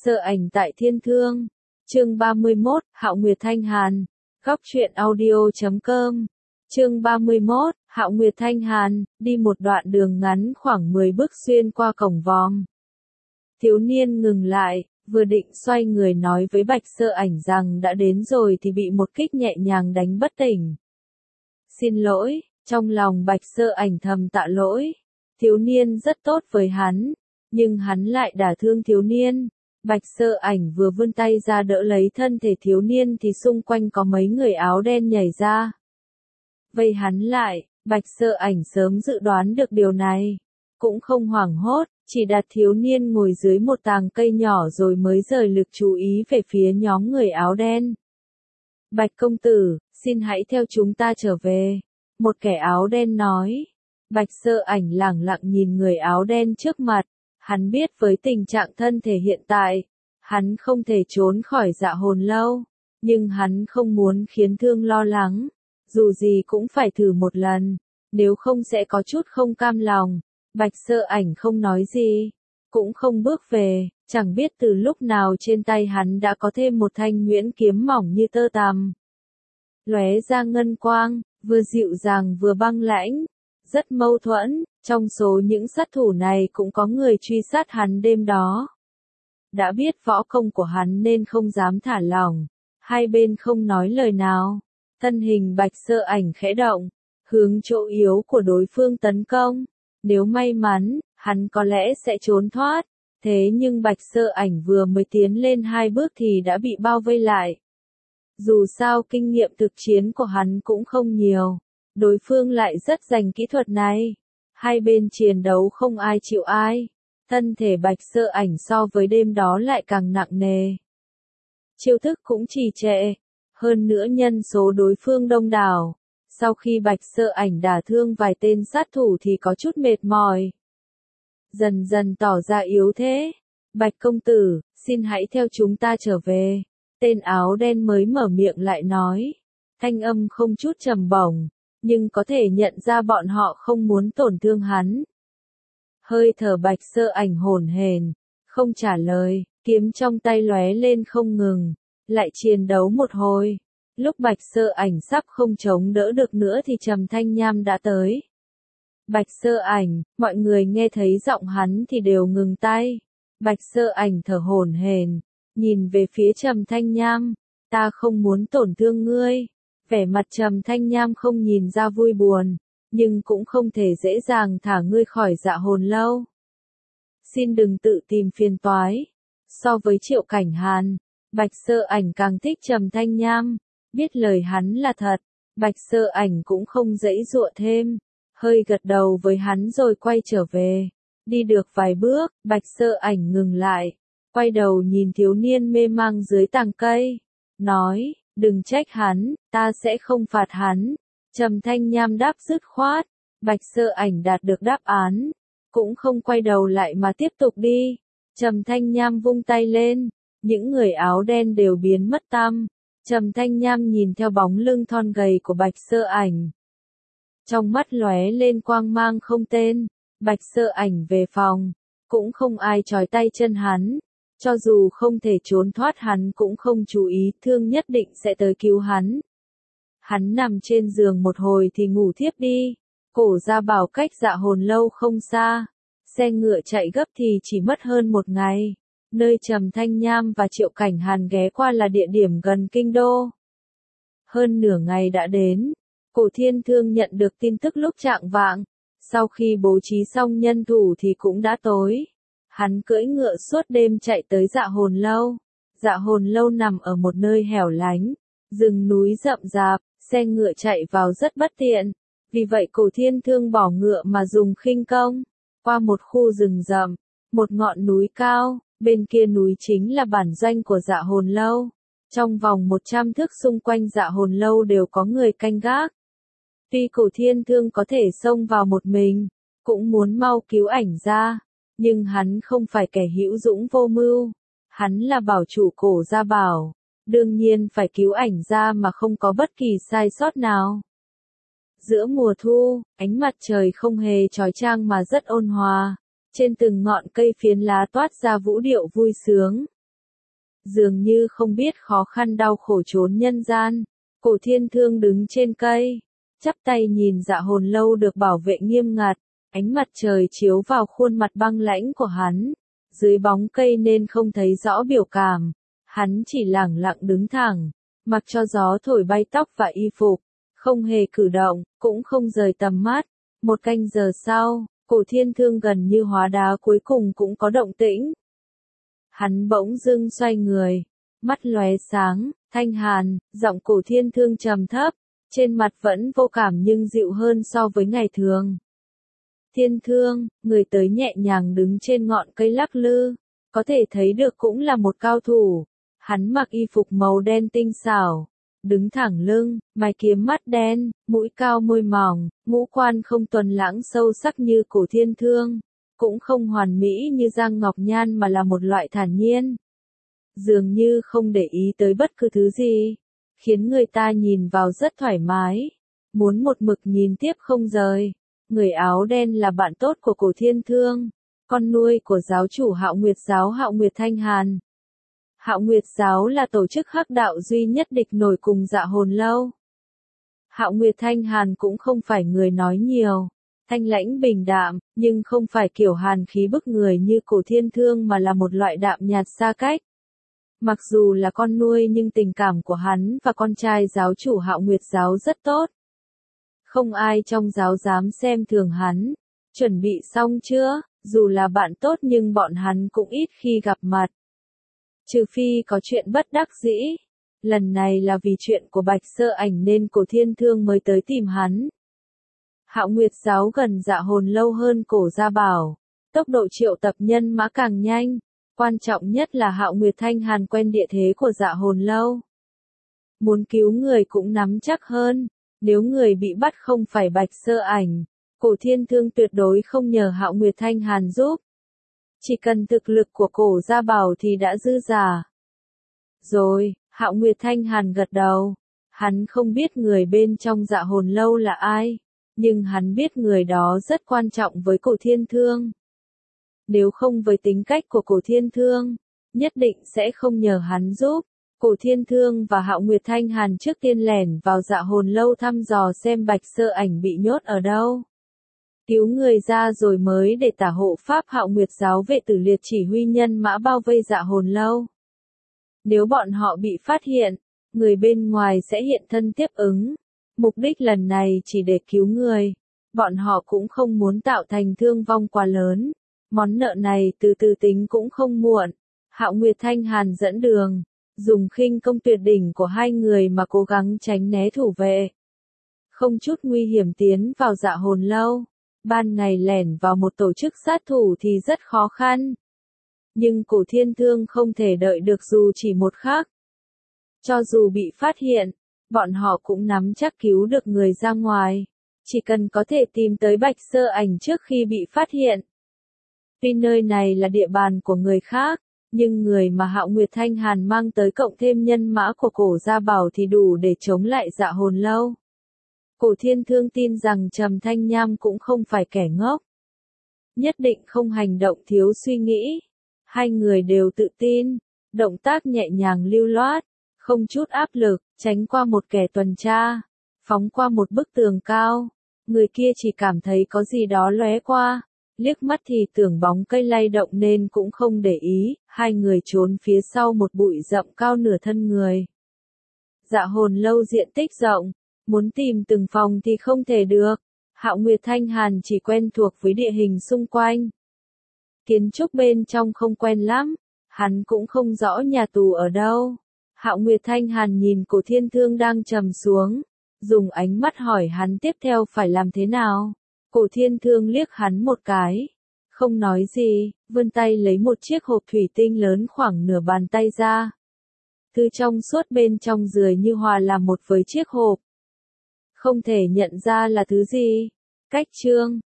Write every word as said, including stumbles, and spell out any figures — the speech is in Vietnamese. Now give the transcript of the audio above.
Sơ Ảnh tại Thiên Thương. Chương ba mươi mốt, Hạo Nguyệt Thanh Hàn. Góc truyện audio chấm com. Chương ba mươi mốt, Hạo Nguyệt Thanh Hàn, đi một đoạn đường ngắn khoảng mười bước xuyên qua cổng vòm. Thiếu niên ngừng lại, vừa định xoay người nói với Bạch Sơ Ảnh rằng đã đến rồi thì bị một kích nhẹ nhàng đánh bất tỉnh. Xin lỗi, trong lòng Bạch Sơ Ảnh thầm tạ lỗi. Thiếu niên rất tốt với hắn, nhưng hắn lại đả thương thiếu niên. Bạch Sơ Ảnh vừa vươn tay ra đỡ lấy thân thể thiếu niên thì xung quanh có mấy người áo đen nhảy ra. Vây hắn lại, Bạch Sơ Ảnh sớm dự đoán được điều này. Cũng không hoảng hốt, chỉ đặt thiếu niên ngồi dưới một tàng cây nhỏ rồi mới rời lực chú ý về phía nhóm người áo đen. Bạch công tử, xin hãy theo chúng ta trở về. Một kẻ áo đen nói. Bạch Sơ Ảnh lẳng lặng nhìn người áo đen trước mặt. Hắn biết với tình trạng thân thể hiện tại, hắn không thể trốn khỏi Dạ Hồn Lâu, nhưng hắn không muốn khiến Thương lo lắng, dù gì cũng phải thử một lần, nếu không sẽ có chút không cam lòng. Bạch Sơ Ảnh không nói gì, cũng không bước về, chẳng biết từ lúc nào trên tay hắn đã có thêm một thanh nhuyễn kiếm mỏng như tơ tằm. Lóe ra ngân quang, vừa dịu dàng vừa băng lãnh, rất mâu thuẫn. Trong số những sát thủ này cũng có người truy sát hắn đêm đó. Đã biết võ công của hắn nên không dám thả lỏng. Hai bên không nói lời nào. Thân hình Bạch Sơ Ảnh khẽ động, hướng chỗ yếu của đối phương tấn công. Nếu may mắn, hắn có lẽ sẽ trốn thoát. Thế nhưng Bạch Sơ Ảnh vừa mới tiến lên hai bước thì đã bị bao vây lại. Dù sao kinh nghiệm thực chiến của hắn cũng không nhiều. Đối phương lại rất rành kỹ thuật này. Hai bên chiến đấu không ai chịu ai. Thân thể Bạch Sơ Ảnh so với đêm đó lại càng nặng nề. Chiêu thức cũng trì trệ. Hơn nữa nhân số đối phương đông đảo. Sau khi Bạch Sơ Ảnh đả thương vài tên sát thủ thì có chút mệt mỏi. Dần dần tỏ ra yếu thế. Bạch công tử, xin hãy theo chúng ta trở về. Tên áo đen mới mở miệng lại nói. Thanh âm không chút trầm bổng. Nhưng có thể nhận ra bọn họ không muốn tổn thương hắn. Hơi thở Bạch Sơ Ảnh hổn hển, không trả lời, kiếm trong tay lóe lên không ngừng, lại chiến đấu một hồi. Lúc Bạch Sơ Ảnh sắp không chống đỡ được nữa thì Trầm Thanh Nham đã tới. Bạch Sơ Ảnh, mọi người nghe thấy giọng hắn thì đều ngừng tay. Bạch Sơ Ảnh thở hổn hển, nhìn về phía Trầm Thanh Nham, ta không muốn tổn thương ngươi. Vẻ mặt Trầm Thanh Nham không nhìn ra vui buồn, nhưng cũng không thể dễ dàng thả ngươi khỏi Dạ Hồn Lâu. Xin đừng tự tìm phiền toái. So với Triệu Cảnh Hàn, Bạch Sơ Ảnh càng thích Trầm Thanh Nham, biết lời hắn là thật, Bạch Sơ Ảnh cũng không dãy dụa thêm, hơi gật đầu với hắn rồi quay trở về. Đi được vài bước, Bạch Sơ Ảnh ngừng lại, quay đầu nhìn thiếu niên mê mang dưới tàng cây, nói. Đừng trách hắn, ta sẽ không phạt hắn. Trầm Thanh Nham đáp dứt khoát. Bạch Sơ Ảnh đạt được đáp án, cũng không quay đầu lại mà tiếp tục đi. Trầm Thanh Nham vung tay lên, những người áo đen đều biến mất tăm. Trầm Thanh Nham nhìn theo bóng lưng thon gầy của Bạch Sơ Ảnh. Trong mắt lóe lên quang mang không tên. Bạch Sơ Ảnh về phòng, cũng không ai trói tay chân hắn. Cho dù không thể trốn thoát hắn cũng không chú ý, Thương nhất định sẽ tới cứu hắn. Hắn nằm trên giường một hồi thì ngủ thiếp đi. Cổ Gia Bảo cách Dạ Hồn Lâu không xa. Xe ngựa chạy gấp thì chỉ mất hơn một ngày. Nơi Trầm Thanh Nham và Triệu Cảnh Hàn ghé qua là địa điểm gần kinh đô. Hơn nửa ngày đã đến. Cổ Thiên Thương nhận được tin tức lúc chạng vạng. Sau khi bố trí xong nhân thủ thì cũng đã tối. Hắn cưỡi ngựa suốt đêm chạy tới Dạ Hồn Lâu. Dạ Hồn Lâu nằm ở một nơi hẻo lánh, rừng núi rậm rạp, xe ngựa chạy vào rất bất tiện. Vì vậy Cổ Thiên Thương bỏ ngựa mà dùng khinh công, qua một khu rừng rậm, một ngọn núi cao, bên kia núi chính là bản doanh của Dạ Hồn Lâu. Trong vòng một trăm thước xung quanh Dạ Hồn Lâu đều có người canh gác. Tuy Cổ Thiên Thương có thể xông vào một mình, cũng muốn mau cứu ảnh ra. Nhưng hắn không phải kẻ hữu dũng vô mưu, hắn là bảo chủ Cổ Gia Bảo, đương nhiên phải cứu ảnh ra mà không có bất kỳ sai sót nào. Giữa mùa thu, ánh mặt trời không hề chói chang mà rất ôn hòa, trên từng ngọn cây phiến lá toát ra vũ điệu vui sướng. dường như không biết khó khăn đau khổ trốn nhân gian. Cổ Thiên Thương đứng trên cây, chắp tay nhìn Dạ Hồn Lâu được bảo vệ nghiêm ngặt, ánh mặt trời chiếu vào khuôn mặt băng lãnh của hắn, dưới bóng cây nên không thấy rõ biểu cảm, hắn chỉ lẳng lặng đứng thẳng, mặc cho gió thổi bay tóc và y phục, không hề cử động, cũng không rời tầm mắt. Một canh giờ sau, Cổ Thiên Thương gần như hóa đá cuối cùng cũng có động tĩnh. Hắn bỗng dưng xoay người, mắt lóe sáng, thanh hàn, giọng Cổ Thiên Thương trầm thấp, trên mặt vẫn vô cảm nhưng dịu hơn so với ngày thường. Thiên Thương, người tới nhẹ nhàng đứng trên ngọn cây lắc lư, có thể thấy được cũng là một cao thủ. Hắn mặc y phục màu đen tinh xảo, đứng thẳng lưng, mày kiếm mắt đen, mũi cao môi mỏng, ngũ quan không tuần lãng sâu sắc như Cổ Thiên Thương, cũng không hoàn mỹ như Giang Ngọc Nhan mà là một loại thản nhiên. Dường như không để ý tới bất cứ thứ gì, khiến người ta nhìn vào rất thoải mái, muốn một mực nhìn tiếp không rời. Người áo đen là bạn tốt của Cổ Thiên Thương, con nuôi của giáo chủ Hạo Nguyệt giáo Hạo Nguyệt Thanh Hàn. Hạo Nguyệt giáo là tổ chức hắc đạo duy nhất địch nổi cùng Dạ Hồn Lâu. Hạo Nguyệt Thanh Hàn cũng không phải người nói nhiều, thanh lãnh bình đạm, nhưng không phải kiểu hàn khí bức người như Cổ Thiên Thương mà là một loại đạm nhạt xa cách. Mặc dù là con nuôi nhưng tình cảm của hắn và con trai giáo chủ Hạo Nguyệt giáo rất tốt. Không ai trong giáo dám xem thường hắn. Chuẩn bị xong chưa? Dù là bạn tốt nhưng bọn hắn cũng ít khi gặp mặt. Trừ phi có chuyện bất đắc dĩ. Lần này là vì chuyện của Bạch Sơ Ảnh nên Cổ Thiên Thương mới tới tìm hắn. Hạo Nguyệt giáo gần Dạ Hồn Lâu hơn Cổ Gia Bảo. Tốc độ triệu tập nhân mã càng nhanh. Quan trọng nhất là Hạo Nguyệt Thanh Hàn quen địa thế của Dạ Hồn Lâu. Muốn cứu người cũng nắm chắc hơn. Nếu người bị bắt không phải Bạch Sơ Ảnh, Cổ Thiên Thương tuyệt đối không nhờ Hạo Nguyệt Thanh Hàn giúp. Chỉ cần thực lực của Cổ Gia Bảo thì đã dư giả. Rồi, Hạo Nguyệt Thanh Hàn gật đầu. Hắn không biết người bên trong Dạ Hồn Lâu là ai, nhưng hắn biết người đó rất quan trọng với Cổ Thiên Thương. Nếu không với tính cách của Cổ Thiên Thương, nhất định sẽ không nhờ hắn giúp. Cổ Thiên Thương và Hạo Nguyệt Thanh Hàn trước tiên lẻn vào Dạ Hồn Lâu thăm dò xem Bạch Sơ Ảnh bị nhốt ở đâu. Cứu người ra rồi mới để tả hộ pháp Hạo Nguyệt giáo vệ tử liệt chỉ huy nhân mã bao vây Dạ Hồn Lâu. Nếu bọn họ bị phát hiện, người bên ngoài sẽ hiện thân tiếp ứng. Mục đích lần này chỉ để cứu người. Bọn họ cũng không muốn tạo thành thương vong quá lớn. Món nợ này từ từ tính cũng không muộn. Hạo Nguyệt Thanh Hàn dẫn đường, dùng khinh công tuyệt đỉnh của hai người mà cố gắng tránh né thủ vệ. Không chút nguy hiểm tiến vào Dạ Hồn Lâu. Ban ngày lẻn vào một tổ chức sát thủ thì rất khó khăn. Nhưng Cổ Thiên Thương không thể đợi được dù chỉ một khắc. Cho dù bị phát hiện, bọn họ cũng nắm chắc cứu được người ra ngoài. Chỉ cần có thể tìm tới Bạch Sơ Ảnh trước khi bị phát hiện. Tuy nơi này là địa bàn của người khác, nhưng người mà Hạo Nguyệt Thanh Hàn mang tới cộng thêm nhân mã của Cổ Gia Bảo thì đủ để chống lại Dạ Hồn Lâu. Cổ Thiên Thương tin rằng Trầm Thanh Nham cũng không phải kẻ ngốc. Nhất định không hành động thiếu suy nghĩ. Hai người đều tự tin, động tác nhẹ nhàng lưu loát, không chút áp lực, tránh qua một kẻ tuần tra, phóng qua một bức tường cao. Người kia chỉ cảm thấy có gì đó lóe qua, liếc mắt thì tưởng bóng cây lay động nên cũng không để ý, hai người trốn phía sau một bụi rậm cao nửa thân người. Dạ Hồn Lâu diện tích rộng, muốn tìm từng phòng thì không thể được. Hạo Nguyệt Thanh Hàn chỉ quen thuộc với địa hình xung quanh. Kiến trúc bên trong không quen lắm, hắn cũng không rõ nhà tù ở đâu. Hạo Nguyệt Thanh Hàn nhìn Cổ Thiên Thương đang trầm xuống, dùng ánh mắt hỏi hắn tiếp theo phải làm thế nào. Cổ Thiên Thương liếc hắn một cái, không nói gì, vươn tay lấy một chiếc hộp thủy tinh lớn khoảng nửa bàn tay ra. Thứ trong suốt bên trong dường như hòa làm một với chiếc hộp. Không thể nhận ra là thứ gì. Cách chương